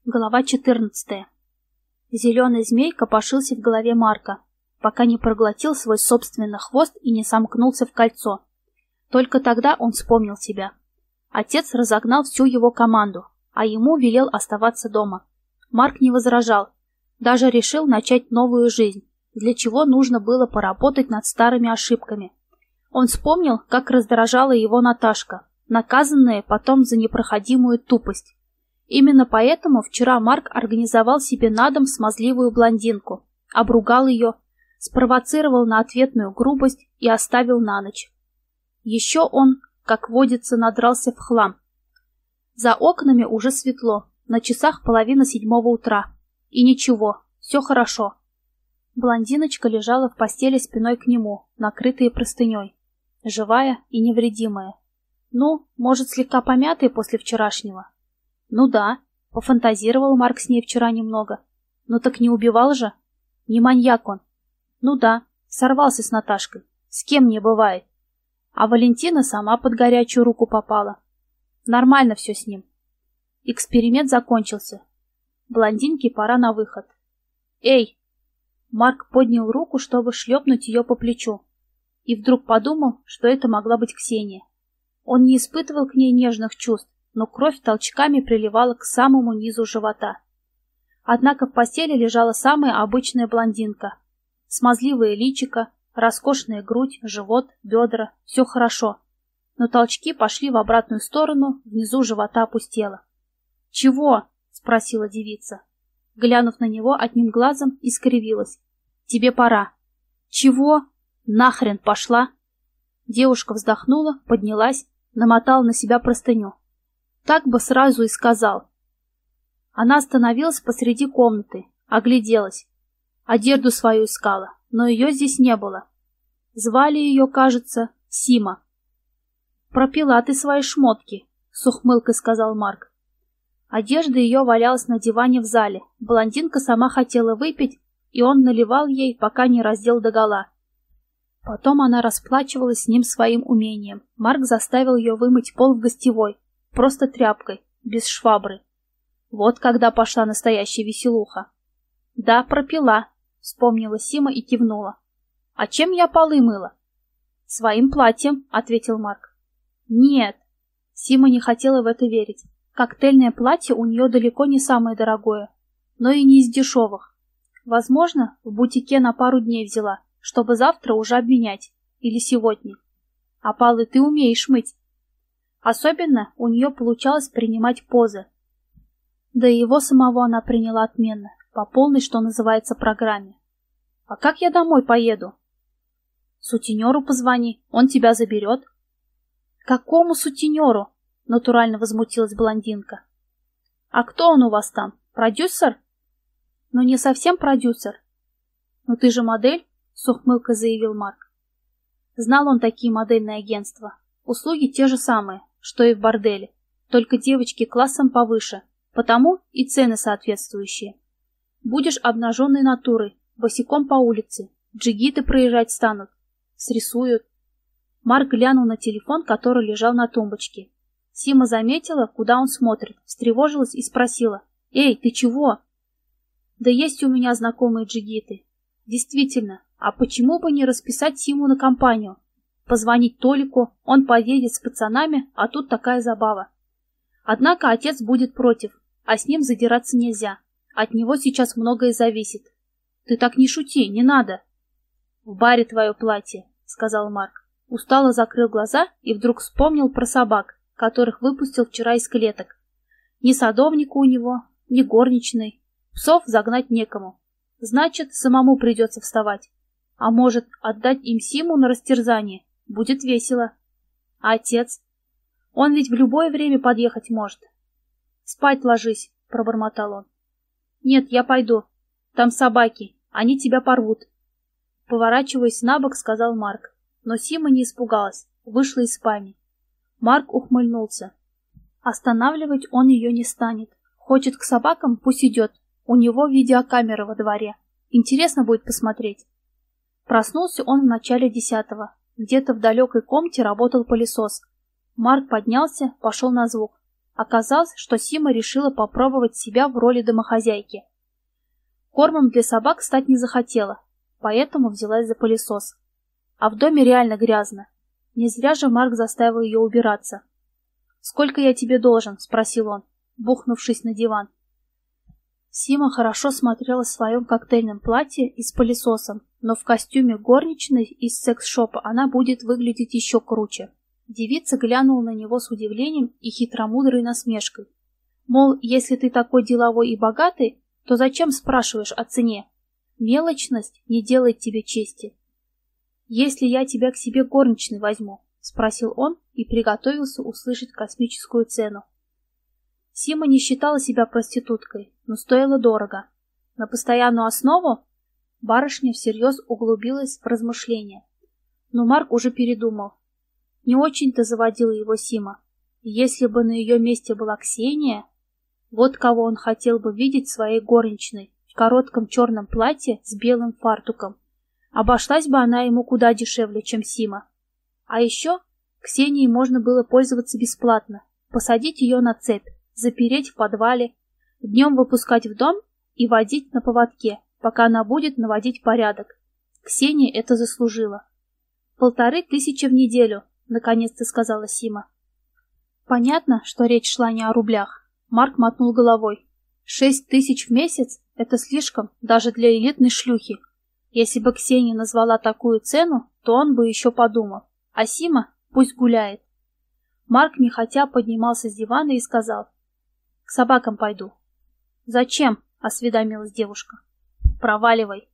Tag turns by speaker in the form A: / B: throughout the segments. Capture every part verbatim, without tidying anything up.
A: Глава четырнадцатая. Зеленый змей копошился в голове Марка, пока не проглотил свой собственный хвост и не сомкнулся в кольцо. Только тогда он вспомнил себя. Отец разогнал всю его команду, а ему велел оставаться дома. Марк не возражал, даже решил начать новую жизнь, для чего нужно было поработать над старыми ошибками. Он вспомнил, как раздражала его Наташка, наказанная потом за непроходимую тупость. Именно поэтому вчера Марк организовал себе на дом смазливую блондинку, обругал ее, спровоцировал на ответную грубость и оставил на ночь. Еще он, как водится, надрался в хлам. За окнами уже светло, на часах половина седьмого утра. И ничего, все хорошо. Блондиночка лежала в постели спиной к нему, накрытая простыней, живая и невредимая. Ну, может, слегка помятая после вчерашнего. Ну да, пофантазировал Марк с ней вчера немного. Ну так не убивал же? Не маньяк он. Ну да, сорвался с Наташкой. С кем не бывает. А Валентина сама под горячую руку попала. Нормально все с ним. Эксперимент закончился. Блондинке пора на выход. Эй! Марк поднял руку, чтобы шлепнуть ее по плечу. И вдруг подумал, что это могла быть Ксения. Он не испытывал к ней нежных чувств, но кровь толчками приливала к самому низу живота. Однако в постели лежала самая обычная блондинка. Смазливое личико, роскошная грудь, живот, бедра — все хорошо. Но толчки пошли в обратную сторону, внизу живота опустело. «Чего?» — спросила девица. Глянув на него одним глазом, искривилась. «Тебе пора». «Чего? Нахрен пошла?» Девушка вздохнула, поднялась, намотала на себя простыню. Так бы сразу и сказал. Она остановилась посреди комнаты, огляделась. Одежду свою искала, но ее здесь не было. Звали ее, кажется, Сима. «Пропила ты свои шмотки», — с ухмылкой сказал Марк. Одежда ее валялась на диване в зале. Блондинка сама хотела выпить, и он наливал ей, пока не раздел догола. Потом она расплачивалась с ним своим умением. Марк заставил ее вымыть пол в гостевой, просто тряпкой, без швабры. Вот когда пошла настоящая веселуха. «Да, пропила», — вспомнила Сима и кивнула. «А чем я полы мыла?» «Своим платьем», — ответил Марк. «Нет», — Сима не хотела в это верить. Коктейльное платье у нее далеко не самое дорогое, но и не из дешевых. Возможно, в бутике на пару дней взяла, чтобы завтра уже обменять, или сегодня. А полы ты умеешь мыть. Особенно у нее получалось принимать позы. Да и его самого она приняла отменно, по полной, что называется, программе. «А как я домой поеду?» «Сутенеру позвони, он тебя заберет». «Какому сутенеру?» — натурально возмутилась блондинка. «А кто он у вас там? Продюсер?» «Ну, не совсем продюсер». «Ну, ты же модель?» — с ухмылкой заявил Марк. Знал он такие модельные агентства. Услуги те же самые, что и в борделе, только девочки классом повыше, потому и цены соответствующие. Будешь обнаженной натурой, босиком по улице, джигиты проезжать станут, срисуют. Марк глянул на телефон, который лежал на тумбочке. Сима заметила, куда он смотрит, встревожилась и спросила: «Эй, ты чего?» «Да есть у меня знакомые джигиты». «Действительно, а почему бы не расписать Симу на компанию? Позвонить Толику, он поедет с пацанами, а тут такая забава». Однако отец будет против, а с ним задираться нельзя. От него сейчас многое зависит. «Ты так не шути, не надо». «В баре твое платье», — сказал Марк. Устало закрыл глаза и вдруг вспомнил про собак, которых выпустил вчера из клеток. Ни садовника у него, ни горничной. Псов загнать некому. Значит, самому придется вставать. А может, отдать им Симу на растерзание? Будет весело. А отец? Он ведь в любое время подъехать может. «Спать ложись», — пробормотал он. «Нет, я пойду. Там собаки, они тебя порвут». Поворачиваясь на бок, сказал Марк. Но Сима не испугалась, вышла из спальни. Марк ухмыльнулся. Останавливать он ее не станет. Хочет к собакам, пусть идет. У него видеокамера во дворе. Интересно будет посмотреть. Проснулся он в начале десятого. Где-то в далекой комнате работал пылесос. Марк поднялся, пошел на звук. Оказалось, что Сима решила попробовать себя в роли домохозяйки. Кормом для собак стать не захотела, поэтому взялась за пылесос. А в доме реально грязно. Не зря же Марк заставил ее убираться. «Сколько я тебе должен?» — спросил он, бухнувшись на диван. Сима хорошо смотрелась в своем коктейльном платье и с пылесосом, но в костюме горничной из секс-шопа она будет выглядеть еще круче. Девица глянула на него с удивлением и хитромудрой насмешкой. Мол, если ты такой деловой и богатый, то зачем спрашиваешь о цене? Мелочность не делает тебе чести. «Если я тебя к себе горничной возьму?» — спросил он и приготовился услышать космическую цену. Сима не считала себя проституткой, но стоила дорого. На постоянную основу барышня всерьез углубилась в размышления. Но Марк уже передумал. Не очень-то заводила его Сима. Если бы на ее месте была Ксения, вот кого он хотел бы видеть своей горничной в коротком черном платье с белым фартуком. Обошлась бы она ему куда дешевле, чем Сима. А еще Ксенией можно было пользоваться бесплатно, посадить ее на цепь, запереть в подвале, днем выпускать в дом и водить на поводке, пока она будет наводить порядок. Ксения это заслужила. «Полторы тысячи в неделю», — наконец-то сказала Сима. Понятно, что речь шла не о рублях. Марк мотнул головой. «Шесть тысяч в месяц — это слишком даже для элитной шлюхи. Если бы Ксения назвала такую цену, то он бы еще подумал. А Сима пусть гуляет». Марк нехотя поднимался с дивана и сказал: «К собакам пойду». «Зачем?» — осведомилась девушка. «Проваливай».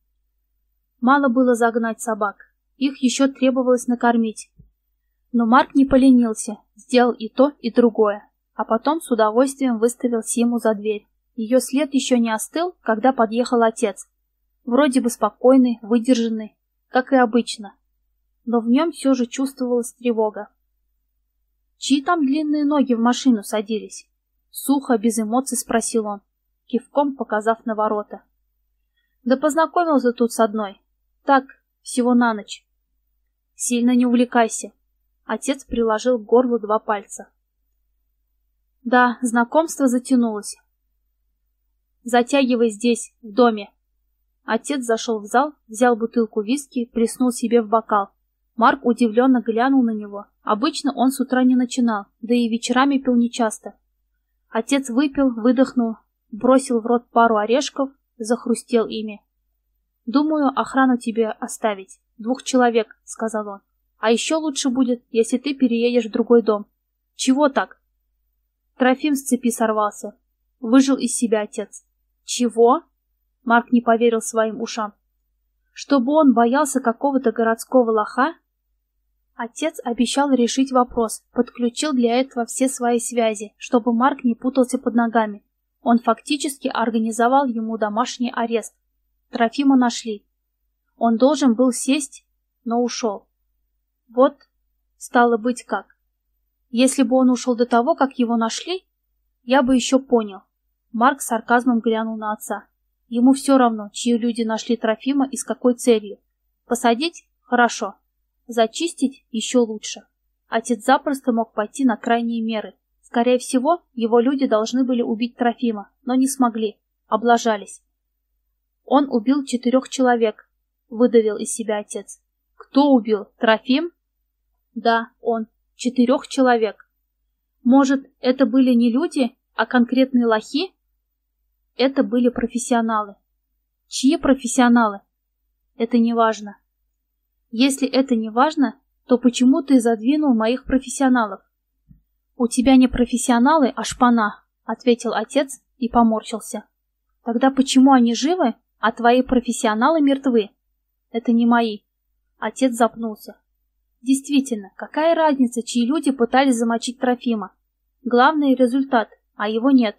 A: Мало было загнать собак, их еще требовалось накормить. Но Марк не поленился, сделал и то, и другое, а потом с удовольствием выставил Симу за дверь. Ее след еще не остыл, когда подъехал отец. Вроде бы спокойный, выдержанный, как и обычно, но в нем все же чувствовалась тревога. «Чьи там длинные ноги в машину садились?» Сухо, без эмоций спросил он, кивком показав на ворота. «Да познакомился тут с одной. Так, всего на ночь». «Сильно не увлекайся». Отец приложил к горлу два пальца. «Да, знакомство затянулось. Затягивай здесь, в доме». Отец зашел в зал, взял бутылку виски, плеснул себе в бокал. Марк удивленно глянул на него. Обычно он с утра не начинал, да и вечерами пил нечасто. Отец выпил, выдохнул, бросил в рот пару орешков, захрустел ими. «Думаю, охрану тебе оставить. Двух человек», — сказал он. «А еще лучше будет, если ты переедешь в другой дом». «Чего так?» Трофим с цепи сорвался. Выжил из себя отец. «Чего?» Марк не поверил своим ушам. Чтобы он боялся какого-то городского лоха? Отец обещал решить вопрос, подключил для этого все свои связи, чтобы Марк не путался под ногами. Он фактически организовал ему домашний арест. Трофима нашли. Он должен был сесть, но ушел. Вот, стало быть, как. Если бы он ушел до того, как его нашли, я бы еще понял. Марк с сарказмом глянул на отца. Ему все равно, чьи люди нашли Трофима и с какой целью. Посадить? Хорошо. Зачистить? Еще лучше. Отец запросто мог пойти на крайние меры. Скорее всего, его люди должны были убить Трофима, но не смогли. Облажались. Он убил четырех человек, выдавил из себя отец. Кто убил? Трофим? Да, он. Четырех человек. Может, это были не люди, а конкретные лохи? Это были профессионалы. Чьи профессионалы? Это не важно. Если это не важно, то почему ты задвинул моих профессионалов? У тебя не профессионалы, а шпана, ответил отец и поморщился. Тогда почему они живы, а твои профессионалы мертвы? Это не мои. Отец запнулся. Действительно, какая разница, чьи люди пытались замочить Трофима? Главный результат, а его нет.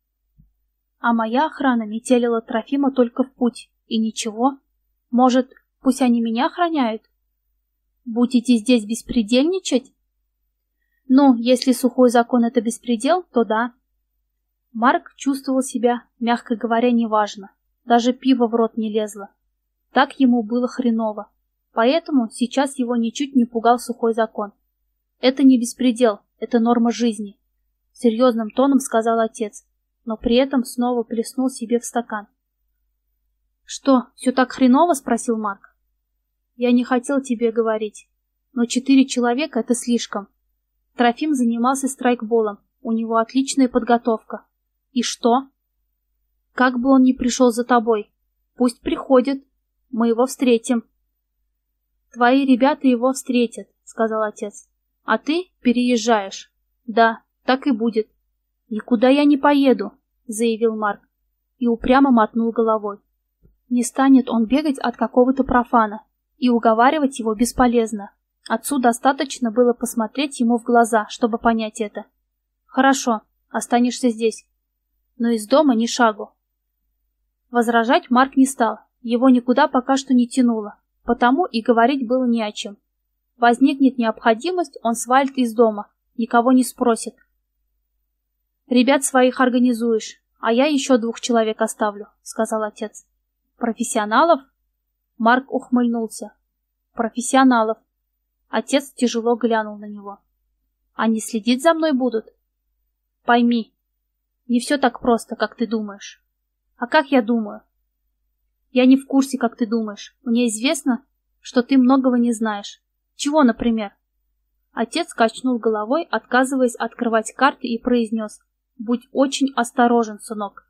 A: А моя охрана метелила Трофима только в путь. И ничего. Может, пусть они меня охраняют? Будете здесь беспредельничать? Ну, если сухой закон — это беспредел, то да. Марк чувствовал себя, мягко говоря, неважно. Даже пиво в рот не лезло. Так ему было хреново. Поэтому сейчас его ничуть не пугал сухой закон. Это не беспредел, это норма жизни. серьезным тоном сказал отец, но при этом снова плеснул себе в стакан. «Что, все так хреново?» — спросил Марк. «Я не хотел тебе говорить, но четыре человека — это слишком. Трофим занимался страйкболом, у него отличная подготовка. И что? Как бы он ни пришел за тобой, пусть приходит, мы его встретим». «Твои ребята его встретят», — сказал отец. «А ты переезжаешь». «Да, так и будет». «Никуда я не поеду», — заявил Марк и упрямо мотнул головой. Не станет он бегать от какого-то профана, и уговаривать его бесполезно. Отцу достаточно было посмотреть ему в глаза, чтобы понять это. «Хорошо, останешься здесь, но из дома ни шагу». Возражать Марк не стал, его никуда пока что не тянуло, потому и говорить было не о чем. Возникнет необходимость, он свалит из дома, никого не спросит. «Ребят своих организуешь, а я еще двух человек оставлю», — сказал отец. «Профессионалов?» Марк ухмыльнулся. «Профессионалов». Отец тяжело глянул на него. «Они следить за мной будут?» «Пойми, не все так просто, как ты думаешь». «А как я думаю?» «Я не в курсе, как ты думаешь. Мне известно, что ты многого не знаешь. Чего, например?» Отец качнул головой, отказываясь открывать карты, и произнес: «Будь очень осторожен, сынок».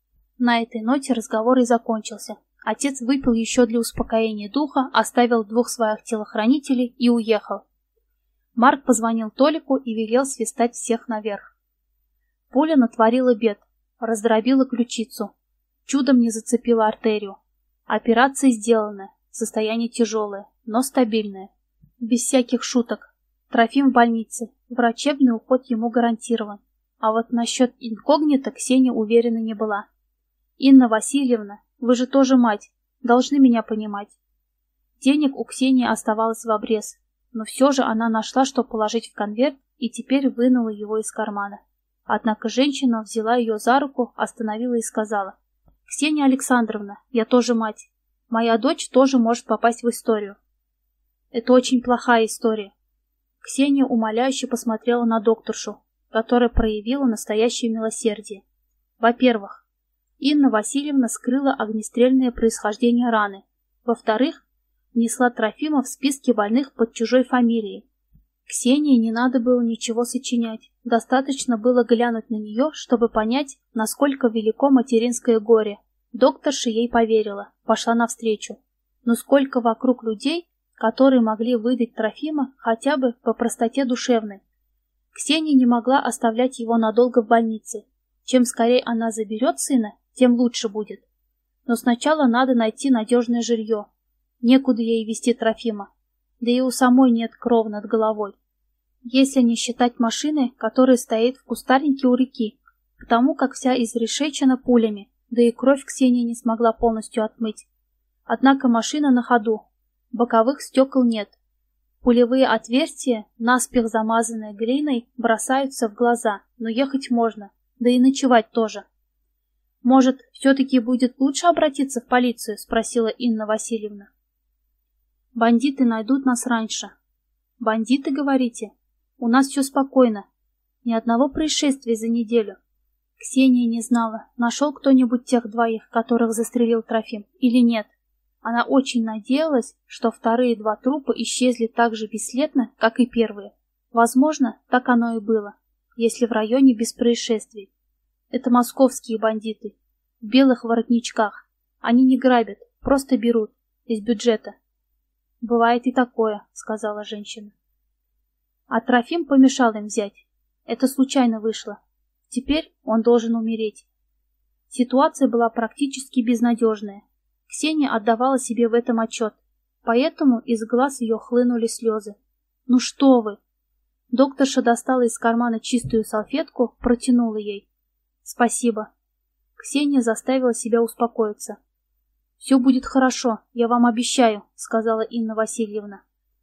A: На этой ноте разговор и закончился. Отец выпил еще для успокоения духа, оставил двух своих телохранителей и уехал. Марк позвонил Толику и велел свистать всех наверх. Пуля натворила бед, раздробила ключицу, чудом не зацепила артерию. Операция сделана, состояние тяжелое, но стабильное. Без всяких шуток. Трофим в больнице, врачебный уход ему гарантирован. А вот насчет инкогнито Ксения уверена не была. «Инна Васильевна, вы же тоже мать, должны меня понимать». Денег у Ксении оставалось в обрез, но все же она нашла, что положить в конверт, и теперь вынула его из кармана. Однако женщина взяла ее за руку, остановила и сказала: «Ксения Александровна, я тоже мать. Моя дочь тоже может попасть в историю». «Это очень плохая история». Ксения умоляюще посмотрела на докторшу, которая проявила настоящее милосердие. Во-первых, Инна Васильевна скрыла огнестрельное происхождение раны. Во-вторых, внесла Трофима в списки больных под чужой фамилией. Ксении не надо было ничего сочинять. Достаточно было глянуть на нее, чтобы понять, насколько велико материнское горе. Докторша ей поверила, пошла навстречу. Но сколько вокруг людей, которые могли выдать Трофима хотя бы по простоте душевной. Ксения не могла оставлять его надолго в больнице. Чем скорее она заберет сына, тем лучше будет. Но сначала надо найти надежное жилье. Некуда ей везти Трофима. Да и у самой нет крова над головой. Если не считать машины, которая стоит в кустарнике у реки, потому как вся изрешечена пулями, да и кровь Ксения не смогла полностью отмыть. Однако машина на ходу, боковых стекол нет. Пулевые отверстия, наспех замазанные глиной, бросаются в глаза, но ехать можно, да и ночевать тоже. «Может, все-таки будет лучше обратиться в полицию?» — спросила Инна Васильевна. «Бандиты найдут нас раньше». «Бандиты, говорите? У нас все спокойно. Ни одного происшествия за неделю». Ксения не знала, нашел кто-нибудь тех двоих, которых застрелил Трофим, или нет. Она очень надеялась, что вторые два трупа исчезли так же бесследно, как и первые. Возможно, так оно и было, если в районе без происшествий. Это московские бандиты, в белых воротничках. Они не грабят, просто берут, из бюджета. «Бывает и такое», — сказала женщина. А Трофим помешал им взять. Это случайно вышло. Теперь он должен умереть. Ситуация была практически безнадежная. Ксения отдавала себе в этом отчет, поэтому из глаз ее хлынули слезы. «Ну что вы!» Докторша достала из кармана чистую салфетку, протянула ей. «Спасибо». Ксения заставила себя успокоиться. «Все будет хорошо, я вам обещаю», — сказала Инна Васильевна.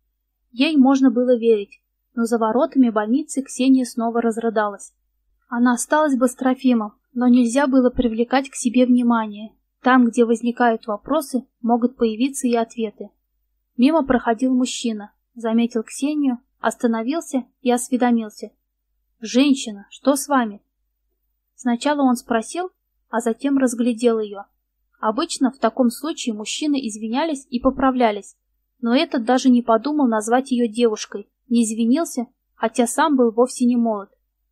A: Ей можно было верить, но за воротами больницы Ксения снова разрыдалась. Она осталась бы с Трофимом, но нельзя было привлекать к себе внимание. Там, где возникают вопросы, могут появиться и ответы. Мимо проходил мужчина, заметил Ксению, остановился и осведомился. «Женщина, что с вами?» Сначала он спросил, а затем разглядел ее. Обычно в таком случае мужчины извинялись и поправлялись, но этот даже не подумал назвать ее девушкой, не извинился, хотя сам был вовсе не молод.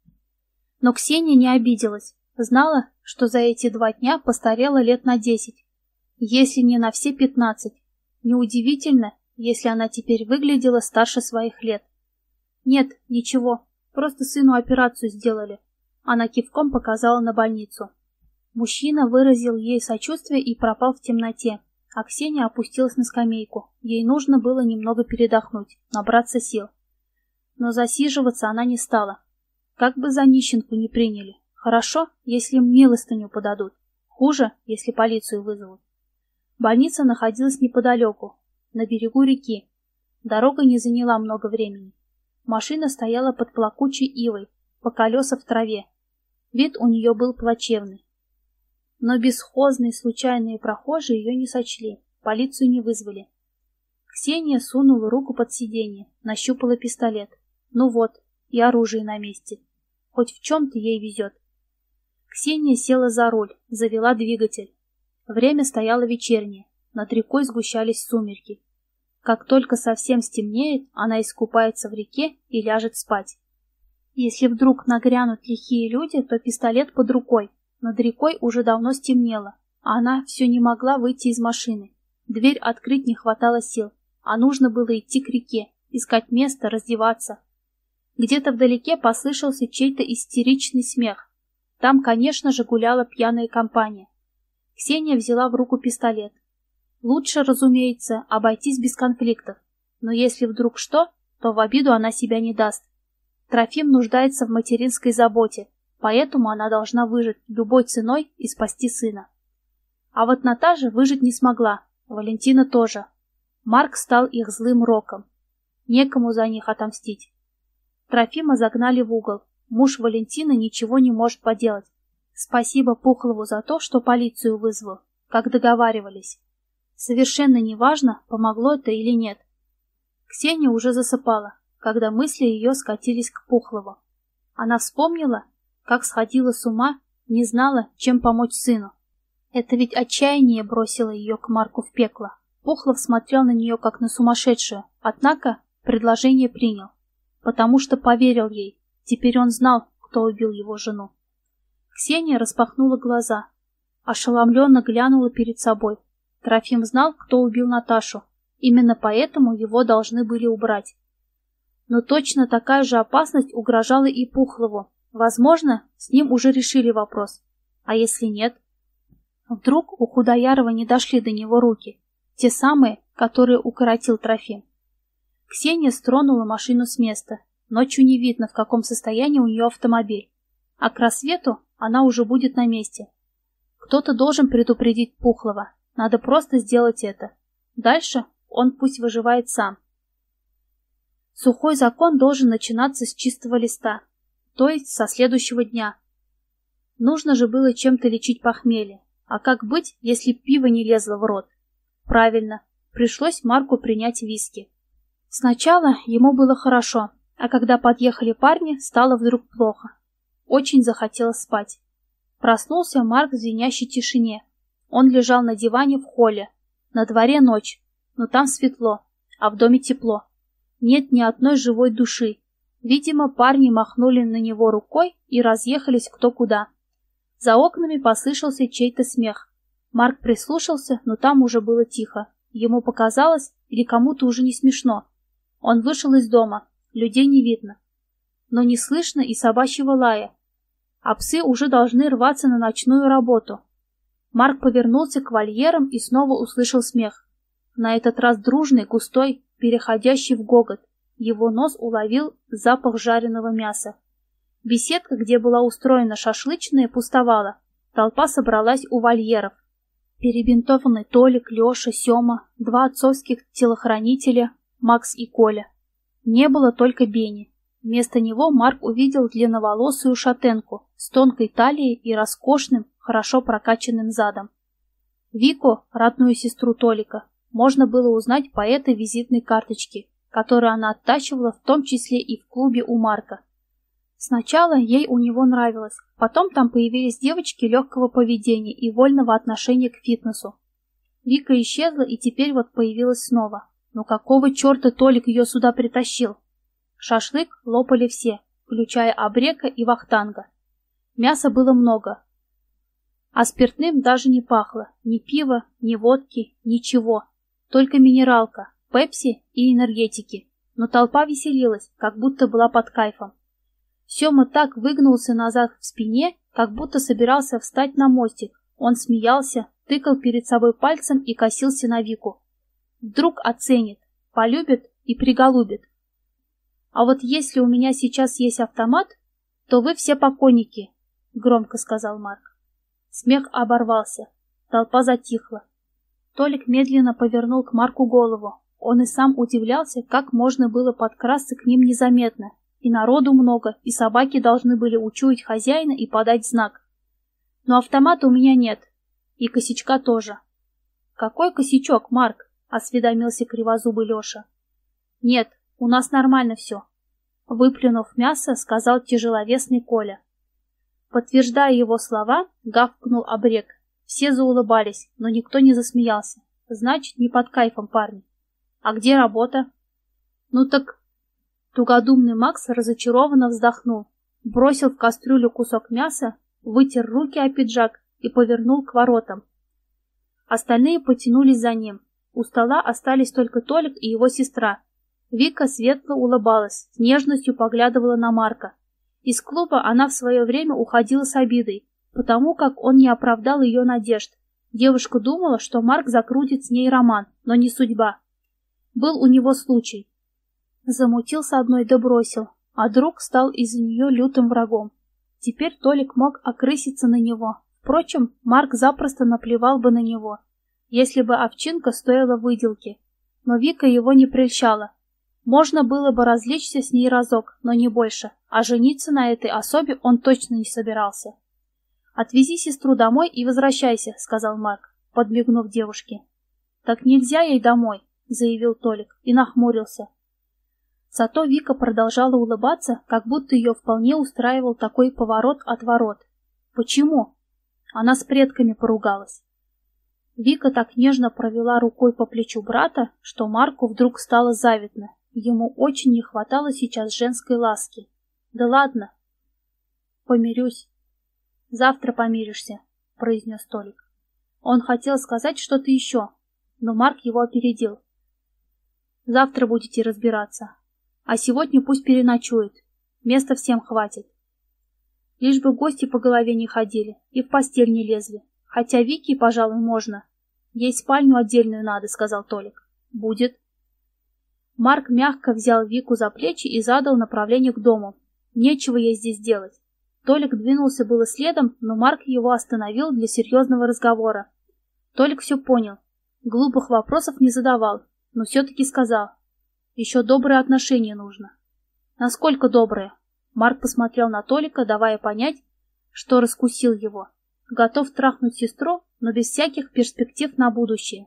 A: Но Ксения не обиделась, знала, что за эти два дня постарела лет на десять, если не на все пятнадцать. Неудивительно, если она теперь выглядела старше своих лет. «Нет, ничего, просто сыну операцию сделали». Она кивком показала на больницу. Мужчина выразил ей сочувствие и пропал в темноте, а Ксения опустилась на скамейку. Ей нужно было немного передохнуть, набраться сил. Но засиживаться она не стала. Как бы за нищенку не приняли. Хорошо, если им милостыню подадут. Хуже, если полицию вызовут. Больница находилась неподалеку, на берегу реки. Дорога не заняла много времени. Машина стояла под плакучей ивой, по колеса в траве. Вид у нее был плачевный. Но бесхозные случайные прохожие ее не сочли, полицию не вызвали. Ксения сунула руку под сиденье, нащупала пистолет. Ну вот, и оружие на месте. Хоть в чем-то ей везет. Ксения села за руль, завела двигатель. Время стояло вечернее, над рекой сгущались сумерки. Как только совсем стемнеет, она искупается в реке и ляжет спать. Если вдруг нагрянут лихие люди, то пистолет под рукой. Над рекой уже давно стемнело, а она все не могла выйти из машины. Дверь открыть не хватало сил, а нужно было идти к реке, искать место, раздеваться. Где-то вдалеке послышался чей-то истеричный смех. Там, конечно же, гуляла пьяная компания. Ксения взяла в руку пистолет. Лучше, разумеется, обойтись без конфликтов, но если вдруг что, то в обиду она себя не даст. Трофим нуждается в материнской заботе, поэтому она должна выжить любой ценой и спасти сына. А вот Наташа выжить не смогла, Валентина тоже. Марк стал их злым роком. Некому за них отомстить. Трофима загнали в угол. Муж Валентины ничего не может поделать. Спасибо Пухлову за то, что полицию вызвал, как договаривались. Совершенно неважно, помогло это или нет. Ксения уже засыпала, когда мысли ее скатились к Пухлову. Она вспомнила, как сходила с ума, не знала, чем помочь сыну. Это ведь отчаяние бросило ее к Марку в пекло. Пухлов смотрел на нее, как на сумасшедшую, однако предложение принял, потому что поверил ей. Теперь он знал, кто убил его жену. Ксения распахнула глаза, ошеломленно глянула перед собой. Трофим знал, кто убил Наташу. Именно поэтому его должны были убрать. Но точно такая же опасность угрожала и Пухлову. Возможно, с ним уже решили вопрос. А если нет? Вдруг у Худоярова не дошли до него руки, те самые, которые укоротил Трофим. Ксения стронула машину с места. Ночью не видно, в каком состоянии у нее автомобиль. А к рассвету она уже будет на месте. Кто-то должен предупредить Пухлова. Надо просто сделать это. Дальше он пусть выживает сам. Сухой закон должен начинаться с чистого листа, то есть со следующего дня. Нужно же было чем-то лечить похмелье. А как быть, если пиво не лезло в рот? Правильно, пришлось Марку принять виски. Сначала ему было хорошо, а когда подъехали парни, стало вдруг плохо. Очень захотелось спать. Проснулся Марк в звенящей тишине. Он лежал на диване в холле. На дворе ночь, но там светло, а в доме тепло. Нет ни одной живой души. Видимо, парни махнули на него рукой и разъехались кто куда. За окнами послышался чей-то смех. Марк прислушался, но там уже было тихо. Ему показалось, или кому-то уже не смешно. Он вышел из дома, людей не видно. Но не слышно и собачьего лая. А псы уже должны рваться на ночную работу. Марк повернулся к вольерам и снова услышал смех. На этот раз дружный, густой, переходящий в гогот. Его нос уловил запах жареного мяса. Беседка, где была устроена шашлычная, пустовала. Толпа собралась у вольеров. Перебинтованный Толик, Леша, Сема, два отцовских телохранителя, Макс и Коля. Не было только Бени. Вместо него Марк увидел длинноволосую шатенку с тонкой талией и роскошным, хорошо прокачанным задом. Вику, родную сестру Толика, можно было узнать по этой визитной карточке, которую она оттачивала в том числе и в клубе у Марка. Сначала ей у него нравилось, потом там появились девочки легкого поведения и вольного отношения к фитнесу. Вика исчезла и теперь вот появилась снова. Но какого черта Толик ее сюда притащил? Шашлык лопали все, включая Абрека и Вахтанга. Мяса было много, а спиртным даже не пахло. Ни пива, ни водки, ничего. Только минералка, пепси и энергетики. Но толпа веселилась, как будто была под кайфом. Сема так выгнулся назад в спине, как будто собирался встать на мостик. Он смеялся, тыкал перед собой пальцем и косился на Вику. Вдруг оценит, полюбит и приголубит. «А вот если у меня сейчас есть автомат, то вы все покойники», — громко сказал Марк. Смех оборвался. Толпа затихла. Толик медленно повернул к Марку голову. Он и сам удивлялся, как можно было подкрасться к ним незаметно. И народу много, и собаки должны были учуять хозяина и подать знак. Но автомата у меня нет. И косячка тоже. «Какой косячок, Марк?» — осведомился кривозубый Леша. «Нет, у нас нормально все», — выплюнув мясо, сказал тяжеловесный Коля. Подтверждая его слова, гавкнул Абрек. Все заулыбались, но никто не засмеялся. Значит, не под кайфом парни. «А где работа?» «Ну так...» Тугодумный Макс разочарованно вздохнул, бросил в кастрюлю кусок мяса, вытер руки о пиджак и повернул к воротам. Остальные потянулись за ним. У стола остались только Толик и его сестра. Вика светло улыбалась, с нежностью поглядывала на Марка. Из клуба она в свое время уходила с обидой, потому как он не оправдал ее надежд. Девушка думала, что Марк закрутит с ней роман, но не судьба. Был у него случай. Замутил с одной да бросил, а друг стал из-за нее лютым врагом. Теперь Толик мог окрыситься на него. Впрочем, Марк запросто наплевал бы на него, если бы овчинка стоила выделки. Но Вика его не прельщала. Можно было бы развлечься с ней разок, но не больше, а жениться на этой особе он точно не собирался. «Отвези сестру домой и возвращайся», — сказал Марк, подмигнув девушке. «Так нельзя ей домой», — заявил Толик и нахмурился. Зато Вика продолжала улыбаться, как будто ее вполне устраивал такой поворот-отворот. Почему? Она с предками поругалась. Вика так нежно провела рукой по плечу брата, что Марку вдруг стало завидно. Ему очень не хватало сейчас женской ласки. «Да ладно, помирюсь». «Завтра помиришься», — произнес Толик. Он хотел сказать что-то еще, но Марк его опередил. «Завтра будете разбираться. А сегодня пусть переночует. Места всем хватит. Лишь бы гости по голове не ходили и в постель не лезли. Хотя Вике, пожалуй, можно. Ей спальню отдельную надо», — сказал Толик. «Будет». Марк мягко взял Вику за плечи и задал направление к дому. Нечего ей здесь делать. Толик двинулся было следом, но Марк его остановил для серьезного разговора. Толик все понял. Глупых вопросов не задавал, но все-таки сказал. Еще добрые отношения нужно. Насколько добрые? Марк посмотрел на Толика, давая понять, что раскусил его. Готов трахнуть сестру, но без всяких перспектив на будущее.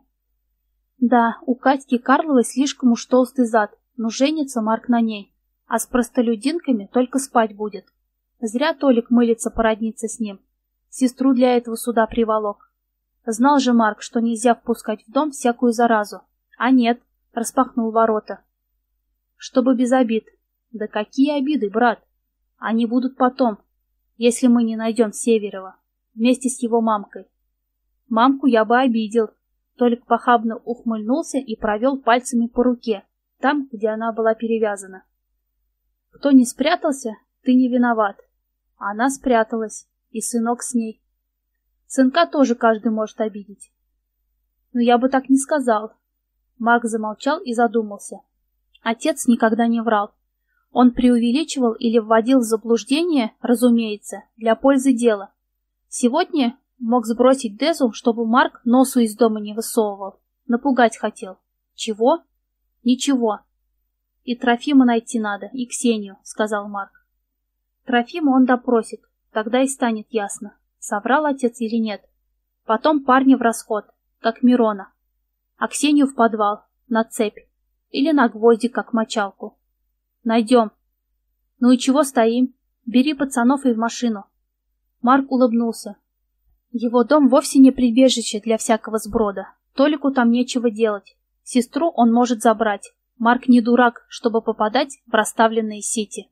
A: Да, у Катьки Карловой слишком уж толстый зад, но женится Марк на ней. А с простолюдинками только спать будет. Зря Толик мылится породниться с ним. Сестру для этого сюда приволок. Знал же Марк, что нельзя впускать в дом всякую заразу. А нет, распахнул ворота. Чтобы без обид. Да какие обиды, брат? Они будут потом, если мы не найдем Северова, вместе с его мамкой. Мамку я бы обидел. Толик похабно ухмыльнулся и провел пальцами по руке, там, где она была перевязана. Кто не спрятался, ты не виноват. Она спряталась, и сынок с ней. Сынка тоже каждый может обидеть. Но я бы так не сказал. Марк замолчал и задумался. Отец никогда не врал. Он преувеличивал или вводил в заблуждение, разумеется, для пользы дела. Сегодня мог сбросить Дезу, чтобы Марк носу из дома не высовывал. Напугать хотел. Чего? Ничего. И Трофима найти надо, и Ксению, сказал Марк. Трофима он допросит, тогда и станет ясно, соврал отец или нет. Потом парня в расход, как Мирона. А Ксению в подвал, на цепь. Или на гвозди, как мочалку. Найдем. Ну и чего стоим? Бери пацанов и в машину. Марк улыбнулся. Его дом вовсе не прибежище для всякого сброда. Толику там нечего делать. Сестру он может забрать. Марк не дурак, чтобы попадать в расставленные сети.